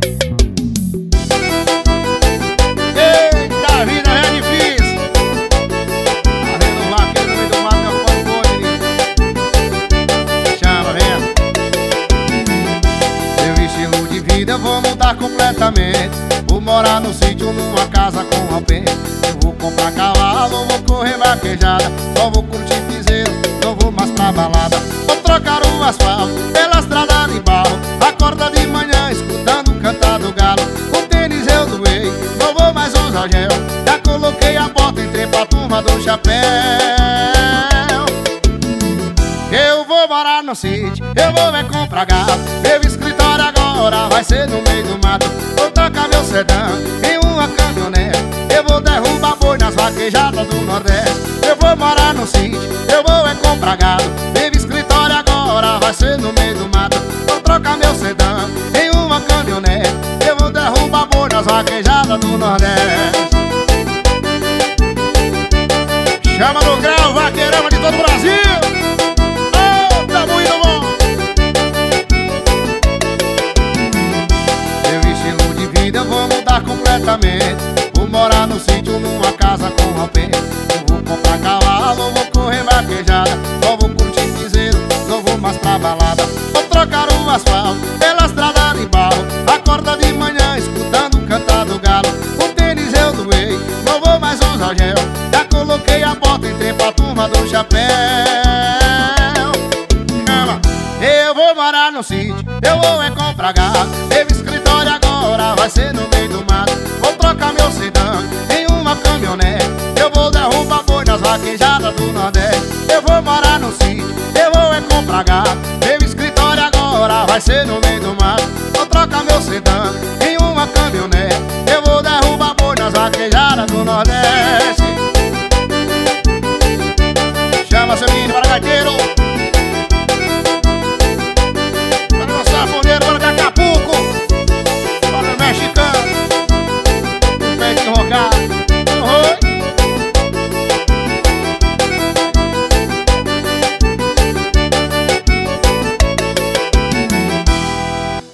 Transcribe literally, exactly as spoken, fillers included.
Eita, a vida é difícil. Tá vendo o vaqueiro no meio do mato, não pode pôr, menino. Chama, vendo? Meu estilo de vida eu vou mudar completamente. Vou morar no sítio, numa casa com alpendre. Eu vou comprar cavalo, vou correr vaquejada. Só vou curtir piseiro, não vou mais pra balada. Vou trocar o asfalto pela estrada de barro. Acorda de manhã escutando cantar do galo. O tênis eu doei, não vou mais usar gel. Já coloquei a bota, entrei pra turma do chapéu. Eu vou morar no sítio, eu vou é comprar gado. Meu escritório agora vai ser no meio do mato. Vou tacar meu sedã em uma caminhonete. Eu vou derrubar boi nas vaquejadas do Nordeste. Eu vou morar no sítio, eu vou é comprar gado. Meu escritório agora vai ser no meio do mato. Vou trocar meu sedã em uma caminhonete. Eu vou derrubar boi nas vaquejadas do Nordeste. Chama no grau, vaqueirama de todo o Brasil. Meu estilo de vida eu vou mudar completamente.